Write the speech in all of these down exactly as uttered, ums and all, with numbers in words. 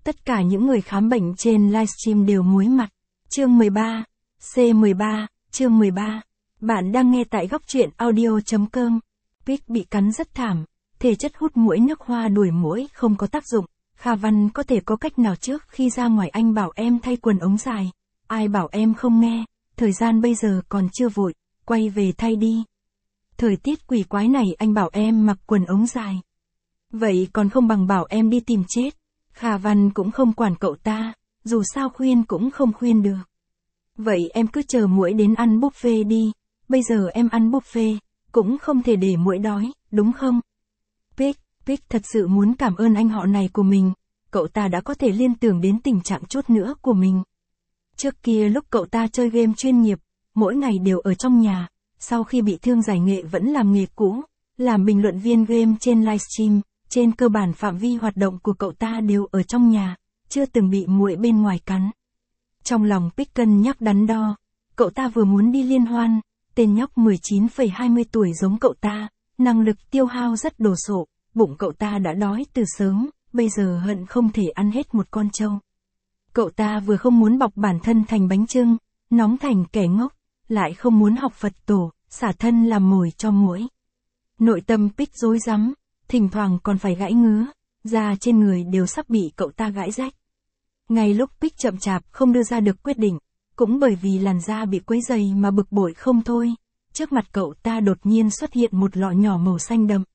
Tất cả những người khám bệnh trên livestream đều muối mặt. Chương mười ba. C mười ba, chương mười ba. Bạn đang nghe tại góc truyện audio chấm com. Pick bị cắn rất thảm. Thể chất hút muỗi nước hoa đuổi muỗi không có tác dụng. Kha Văn có thể có cách nào trước khi ra ngoài anh bảo em thay quần ống dài. Ai bảo em không nghe, thời gian bây giờ còn chưa vội, quay về thay đi. Thời tiết quỷ quái này anh bảo em mặc quần ống dài. Vậy còn không bằng bảo em đi tìm chết. Kha Văn cũng không quản cậu ta, dù sao khuyên cũng không khuyên được. Vậy em cứ chờ muỗi đến ăn buffet đi, bây giờ em ăn buffet, cũng không thể để muỗi đói, đúng không? Pick, Pick thật sự muốn cảm ơn anh họ này của mình, cậu ta đã có thể liên tưởng đến tình trạng chút nữa của mình. Trước kia lúc cậu ta chơi game chuyên nghiệp, mỗi ngày đều ở trong nhà, sau khi bị thương giải nghệ vẫn làm nghề cũ, làm bình luận viên game trên livestream, trên cơ bản phạm vi hoạt động của cậu ta đều ở trong nhà, chưa từng bị muỗi bên ngoài cắn. Trong lòng Pick cân nhắc đắn đo, cậu ta vừa muốn đi liên hoan, tên nhóc mười chín phẩy hai mươi tuổi giống cậu ta, năng lực tiêu hao rất đồ sộ, bụng cậu ta đã đói từ sớm, bây giờ hận không thể ăn hết một con trâu. Cậu ta vừa không muốn bọc bản thân thành bánh chưng, nóng thành kẻ ngốc, lại không muốn học Phật tổ, xả thân làm mồi cho muỗi. Nội tâm Pick rối rắm, thỉnh thoảng còn phải gãi ngứa, da trên người đều sắp bị cậu ta gãi rách. Ngay lúc Pick chậm chạp không đưa ra được quyết định, cũng bởi vì làn da bị quấy dày mà bực bội không thôi, trước mặt cậu ta đột nhiên xuất hiện một lọ nhỏ màu xanh đậm.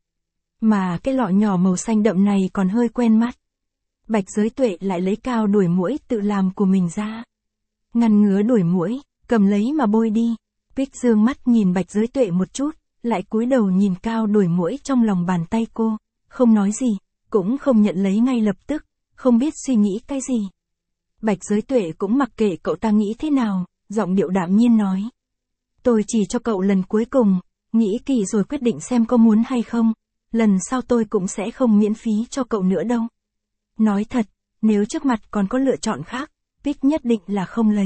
Mà cái lọ nhỏ màu xanh đậm này còn hơi quen mắt. Bạch Giới Tuệ lại lấy cao đuổi muỗi tự làm của mình ra. Ngăn ngứa đuổi muỗi, cầm lấy mà bôi đi. Pick dương mắt nhìn Bạch Giới Tuệ một chút, lại cúi đầu nhìn cao đuổi muỗi trong lòng bàn tay cô, không nói gì, cũng không nhận lấy ngay lập tức, không biết suy nghĩ cái gì. Bạch Giới Tuệ cũng mặc kệ cậu ta nghĩ thế nào, giọng điệu đạm nhiên nói. Tôi chỉ cho cậu lần cuối cùng, nghĩ kỹ rồi quyết định xem có muốn hay không, lần sau tôi cũng sẽ không miễn phí cho cậu nữa đâu. Nói thật, nếu trước mặt còn có lựa chọn khác, Pick nhất định là không lấy.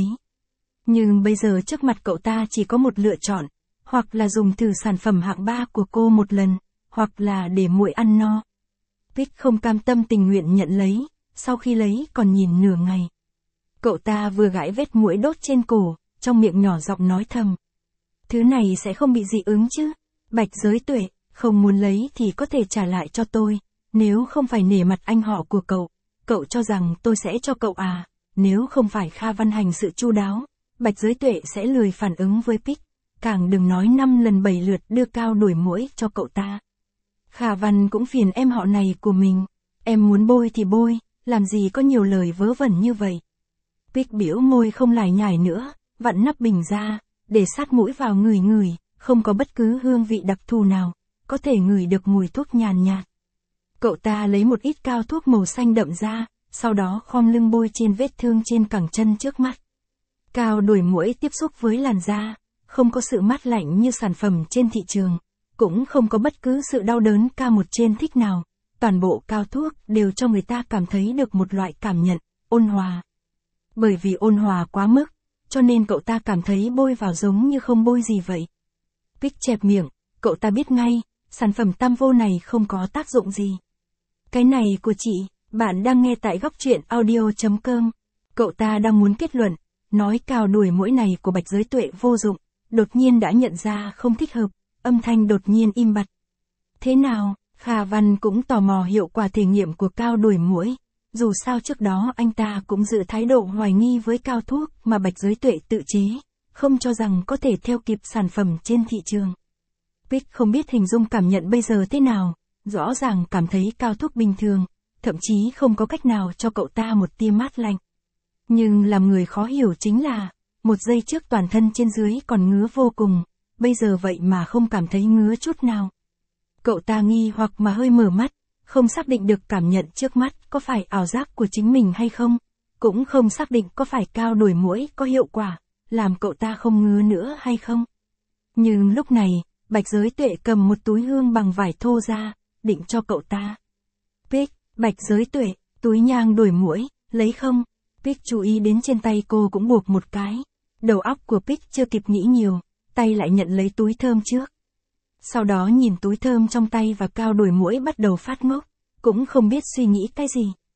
Nhưng bây giờ trước mặt cậu ta chỉ có một lựa chọn, hoặc là dùng thử sản phẩm hạng ba của cô một lần, hoặc là để muỗi ăn no. Pick không cam tâm tình nguyện nhận lấy, sau khi lấy còn nhìn nửa ngày. Cậu ta vừa gãi vết muỗi đốt trên cổ, trong miệng nhỏ giọng nói thầm. Thứ này sẽ không bị dị ứng chứ? Bạch Giới Tuệ, không muốn lấy thì có thể trả lại cho tôi, nếu không phải nể mặt anh họ của cậu, cậu cho rằng tôi sẽ cho cậu à, nếu không phải Kha Văn hành sự chu đáo, Bạch Giới Tuệ sẽ lười phản ứng với Pick, càng đừng nói năm lần bảy lượt đưa cao đuổi muỗi cho cậu ta. Kha Văn cũng phiền em họ này của mình, em muốn bôi thì bôi, làm gì có nhiều lời vớ vẩn như vậy. Pick biểu môi không lải nhải nữa, vặn nắp bình ra, để sát mũi vào ngửi ngửi, không có bất cứ hương vị đặc thù nào, có thể ngửi được mùi thuốc nhàn nhạt. Cậu ta lấy một ít cao thuốc màu xanh đậm ra, sau đó khom lưng bôi trên vết thương trên cẳng chân trước mắt. Cao đuổi muỗi tiếp xúc với làn da, không có sự mát lạnh như sản phẩm trên thị trường, cũng không có bất cứ sự đau đớn ca một trên thích nào, toàn bộ cao thuốc đều cho người ta cảm thấy được một loại cảm nhận, ôn hòa. Bởi vì ôn hòa quá mức, cho nên cậu ta cảm thấy bôi vào giống như không bôi gì vậy. Pick chẹp miệng, cậu ta biết ngay, sản phẩm tam vô này không có tác dụng gì. Cái này của chị, bạn đang nghe tại góc truyện audio chấm com. Cậu ta đang muốn kết luận, nói cao đuổi muỗi này của Bạch Giới Tuệ vô dụng, đột nhiên đã nhận ra không thích hợp, âm thanh đột nhiên im bặt. Thế nào, Kha Văn cũng tò mò hiệu quả thể nghiệm của cao đuổi muỗi, dù sao trước đó anh ta cũng giữ thái độ hoài nghi với cao thuốc mà Bạch Giới Tuệ tự chế, không cho rằng có thể theo kịp sản phẩm trên thị trường. Pick không biết hình dung cảm nhận bây giờ thế nào, rõ ràng cảm thấy cao thuốc bình thường, thậm chí không có cách nào cho cậu ta một tia mát lạnh. Nhưng làm người khó hiểu chính là, một giây trước toàn thân trên dưới còn ngứa vô cùng, bây giờ vậy mà không cảm thấy ngứa chút nào. Cậu ta nghi hoặc mà hơi mở mắt, không xác định được cảm nhận trước mắt có phải ảo giác của chính mình hay không, cũng không xác định có phải cao đuổi muỗi có hiệu quả, làm cậu ta không ngứa nữa hay không. Nhưng lúc này, Bạch Giới Tuệ cầm một túi hương bằng vải thô ra, định cho cậu ta. Pick, Bạch Giới Tuệ, túi nhang đuổi muỗi, lấy không? Pick chú ý đến trên tay cô cũng buộc một cái. Đầu óc của Pick chưa kịp nghĩ nhiều, tay lại nhận lấy túi thơm trước. Sau đó nhìn túi thơm trong tay và cao đuổi muỗi bắt đầu phát ngốc, cũng không biết suy nghĩ cái gì.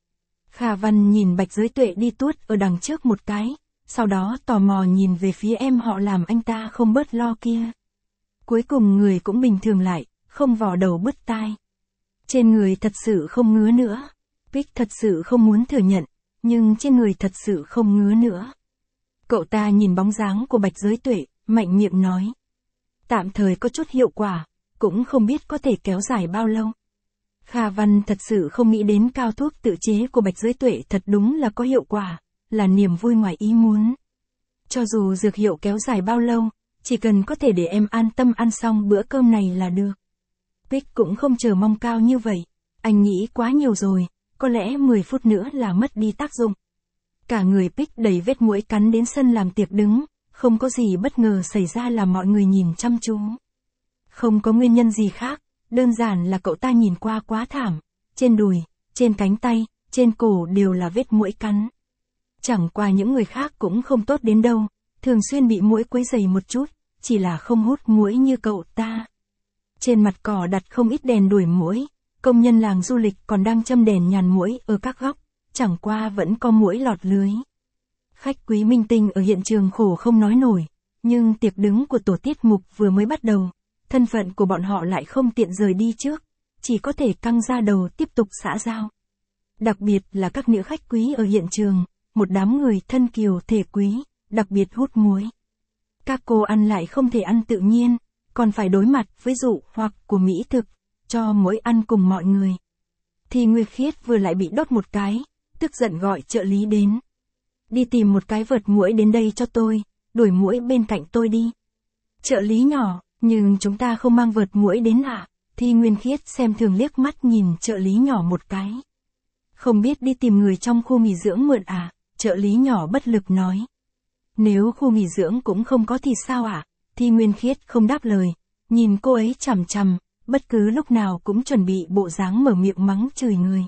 Kha Văn nhìn Bạch Giới Tuệ đi tuốt ở đằng trước một cái, sau đó tò mò nhìn về phía em họ làm anh ta không bớt lo kia. Cuối cùng người cũng bình thường lại, không vò đầu bứt tai. Trên người thật sự không ngứa nữa. Pick thật sự không muốn thừa nhận, nhưng trên người thật sự không ngứa nữa. Cậu ta nhìn bóng dáng của Bạch Giới Tuệ, mạnh miệng nói. Tạm thời có chút hiệu quả, cũng không biết có thể kéo dài bao lâu. Kha Văn thật sự không nghĩ đến cao thuốc tự chế của Bạch Giới Tuệ thật đúng là có hiệu quả, là niềm vui ngoài ý muốn. Cho dù dược hiệu kéo dài bao lâu, chỉ cần có thể để em an tâm ăn xong bữa cơm này là được. Pick cũng không chờ mong cao như vậy, anh nghĩ quá nhiều rồi, có lẽ mười phút nữa là mất đi tác dụng. Cả người Pick đầy vết muỗi cắn đến sân làm tiệc đứng, không có gì bất ngờ xảy ra là mọi người nhìn chăm chú. Không có nguyên nhân gì khác, đơn giản là cậu ta nhìn qua quá thảm, trên đùi, trên cánh tay, trên cổ đều là vết muỗi cắn. Chẳng qua những người khác cũng không tốt đến đâu, thường xuyên bị muỗi quấy rầy một chút, chỉ là không hút muỗi như cậu ta. Trên mặt cỏ đặt không ít đèn đuổi muỗi, công nhân làng du lịch còn đang châm đèn nhàn muỗi ở các góc, chẳng qua vẫn có muỗi lọt lưới. Khách quý minh tinh ở hiện trường khổ không nói nổi, nhưng tiệc đứng của tổ tiết mục vừa mới bắt đầu, thân phận của bọn họ lại không tiện rời đi trước, chỉ có thể căng ra đầu tiếp tục xã giao. Đặc biệt là các nữ khách quý ở hiện trường, một đám người thân kiều thể quý, đặc biệt hút muối. Các cô ăn lại không thể ăn tự nhiên, còn phải đối mặt với dụ hoặc của mỹ thực, cho muỗi ăn cùng mọi người. Thì Nguyệt Khiết vừa lại bị đốt một cái, tức giận gọi trợ lý đến. Đi tìm một cái vợt muỗi đến đây cho tôi, đuổi muỗi bên cạnh tôi đi. Trợ lý nhỏ, nhưng chúng ta không mang vợt muỗi đến à? Thì Nguyên Khiết xem thường liếc mắt nhìn trợ lý nhỏ một cái. Không biết đi tìm người trong khu nghỉ dưỡng mượn à? Trợ lý nhỏ bất lực nói. Nếu khu nghỉ dưỡng cũng không có thì sao ạ? À? Thì Nguyên Khiết không đáp lời, nhìn cô ấy chằm chằm, bất cứ lúc nào cũng chuẩn bị bộ dáng mở miệng mắng chửi người.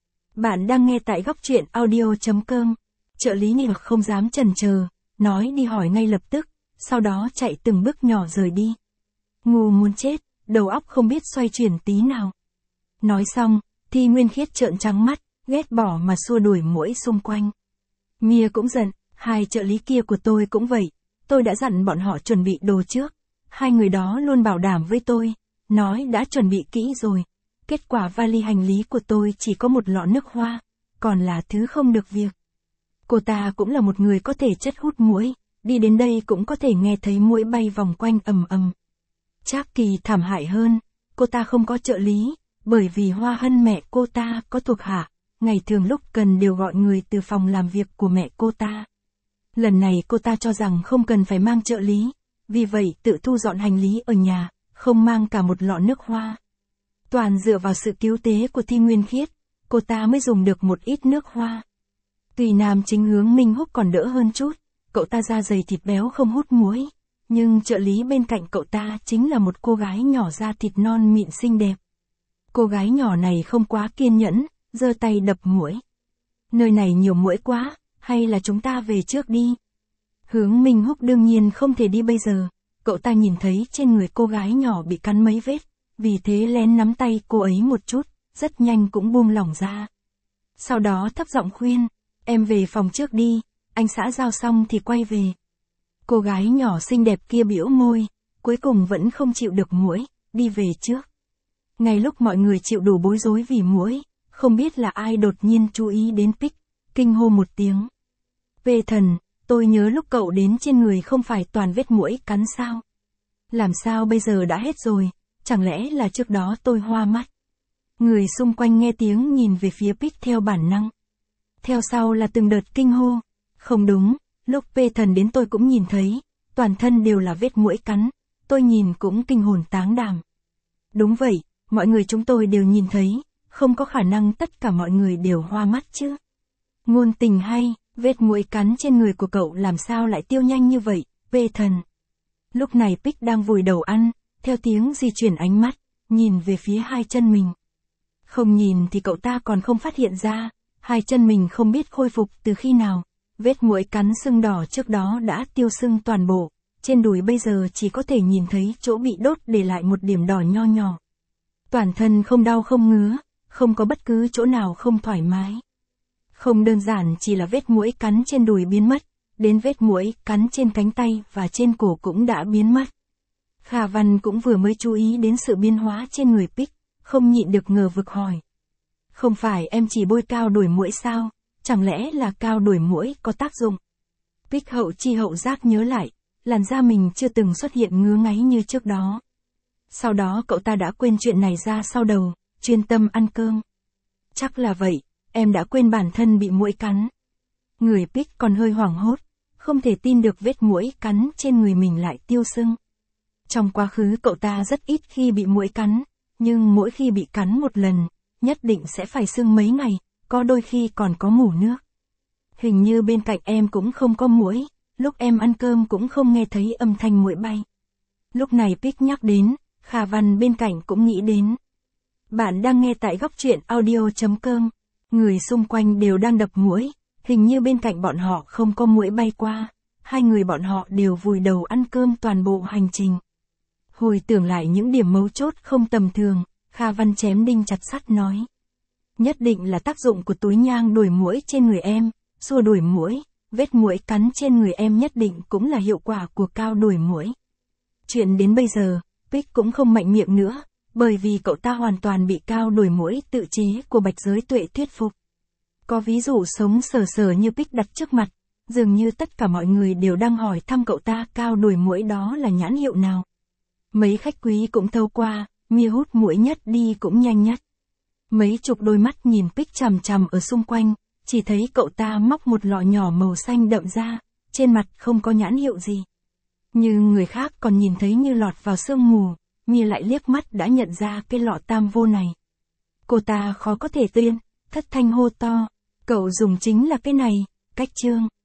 Bạn đang nghe tại góc truyện audio chấm com. Trợ lý Nị không dám chần chờ, nói đi hỏi ngay lập tức, sau đó chạy từng bước nhỏ rời đi. Ngu muốn chết, đầu óc không biết xoay chuyển tí nào. Nói xong, thì Nguyên Khiết trợn trắng mắt, ghét bỏ mà xua đuổi muỗi xung quanh. Mia cũng giận, hai trợ lý kia của tôi cũng vậy, tôi đã dặn bọn họ chuẩn bị đồ trước. Hai người đó luôn bảo đảm với tôi, nói đã chuẩn bị kỹ rồi. Kết quả vali hành lý của tôi chỉ có một lọ nước hoa, còn là thứ không được việc. Cô ta cũng là một người có thể chất hút muỗi, đi đến đây cũng có thể nghe thấy muỗi bay vòng quanh ầm ầm. Trác Kỳ thảm hại hơn, cô ta không có trợ lý, bởi vì Hoa Hân mẹ cô ta có thuộc hạ, ngày thường lúc cần đều gọi người từ phòng làm việc của mẹ cô ta. Lần này cô ta cho rằng không cần phải mang trợ lý, vì vậy tự thu dọn hành lý ở nhà, không mang cả một lọ nước hoa. Toàn dựa vào sự cứu tế của Thi Nguyên Khiết, cô ta mới dùng được một ít nước hoa. Tùy nam chính hướng Minh Húc còn đỡ hơn chút, cậu ta da dày thịt béo không hút muỗi, nhưng trợ lý bên cạnh cậu ta chính là một cô gái nhỏ da thịt non mịn xinh đẹp. Cô gái nhỏ này không quá kiên nhẫn, giơ tay đập muỗi. Nơi này nhiều muỗi quá, hay là chúng ta về trước đi? Hướng Minh Húc đương nhiên không thể đi bây giờ, cậu ta nhìn thấy trên người cô gái nhỏ bị cắn mấy vết, vì thế lén nắm tay cô ấy một chút, rất nhanh cũng buông lỏng ra. Sau đó thấp giọng khuyên, em về phòng trước đi, anh xã giao xong thì quay về. Cô gái nhỏ xinh đẹp kia bĩu môi, cuối cùng vẫn không chịu được muỗi, đi về trước. Ngay lúc mọi người chịu đủ bối rối vì muỗi, không biết là ai đột nhiên chú ý đến Pick, kinh hô một tiếng. Về thần, tôi nhớ lúc cậu đến trên người không phải toàn vết muỗi cắn sao? Làm sao bây giờ đã hết rồi, chẳng lẽ là trước đó tôi hoa mắt? Người xung quanh nghe tiếng nhìn về phía Pick theo bản năng. Theo sau là từng đợt kinh hô. Không đúng, lúc P thần đến tôi cũng nhìn thấy, toàn thân đều là vết muỗi cắn, tôi nhìn cũng kinh hồn táng đảm. Đúng vậy, mọi người chúng tôi đều nhìn thấy, không có khả năng tất cả mọi người đều hoa mắt chứ. Ngôn tình hay, vết muỗi cắn trên người của cậu làm sao lại tiêu nhanh như vậy, P thần. Lúc này Pick đang vùi đầu ăn, theo tiếng di chuyển ánh mắt, nhìn về phía hai chân mình. Không nhìn thì cậu ta còn không phát hiện ra, hai chân mình không biết khôi phục từ khi nào. Vết muỗi cắn sưng đỏ trước đó đã tiêu sưng toàn bộ, trên đùi bây giờ chỉ có thể nhìn thấy chỗ bị đốt để lại một điểm đỏ nho nhỏ. Toàn thân không đau không ngứa, không có bất cứ chỗ nào không thoải mái. Không đơn giản chỉ là vết muỗi cắn trên đùi biến mất, đến vết muỗi cắn trên cánh tay và trên cổ cũng đã biến mất. Kha Văn cũng vừa mới chú ý đến sự biến hóa trên người Pick, không nhịn được ngờ vực hỏi. Không phải em chỉ bôi cao đuổi muỗi sao, chẳng lẽ là cao đuổi muỗi có tác dụng? Pick hậu chi hậu giác nhớ lại, làn da mình chưa từng xuất hiện ngứa ngáy như trước đó. Sau đó cậu ta đã quên chuyện này ra sau đầu, chuyên tâm ăn cơm. Chắc là vậy, em đã quên bản thân bị muỗi cắn. Người Pick còn hơi hoảng hốt, không thể tin được vết muỗi cắn trên người mình lại tiêu sưng. Trong quá khứ cậu ta rất ít khi bị muỗi cắn, nhưng mỗi khi bị cắn một lần, nhất định sẽ phải sưng mấy ngày, có đôi khi còn có mủ nước. Hình như bên cạnh em cũng không có muỗi, lúc em ăn cơm cũng không nghe thấy âm thanh muỗi bay. Lúc này Pick nhắc đến, Kha Văn bên cạnh cũng nghĩ đến. Bạn đang nghe tại góc truyện audio chấm com, người xung quanh đều đang đập muỗi, hình như bên cạnh bọn họ không có muỗi bay qua, hai người bọn họ đều vùi đầu ăn cơm toàn bộ hành trình. Hồi tưởng lại những điểm mấu chốt không tầm thường, Kha Văn chém đinh chặt sắt nói. Nhất định là tác dụng của túi nhang đuổi muỗi trên người em, xua đuổi muỗi, vết muỗi cắn trên người em nhất định cũng là hiệu quả của cao đuổi muỗi. Chuyện đến bây giờ, Pick cũng không mạnh miệng nữa, bởi vì cậu ta hoàn toàn bị cao đuổi muỗi tự chế của Bạch Giới Tuệ thuyết phục. Có ví dụ sống sờ sờ như Pick đặt trước mặt, dường như tất cả mọi người đều đang hỏi thăm cậu ta cao đuổi muỗi đó là nhãn hiệu nào. Mấy khách quý cũng thâu qua, mia hút muỗi nhất đi cũng nhanh nhất. Mấy chục đôi mắt nhìn Pick chằm chằm ở xung quanh, chỉ thấy cậu ta móc một lọ nhỏ màu xanh đậm ra, trên mặt không có nhãn hiệu gì. Nhưng người khác còn nhìn thấy như lọt vào sương mù, mia lại liếc mắt đã nhận ra cái lọ tam vô này. Cô ta khó có thể tin, thất thanh hô to, cậu dùng chính là cái này, cách trương.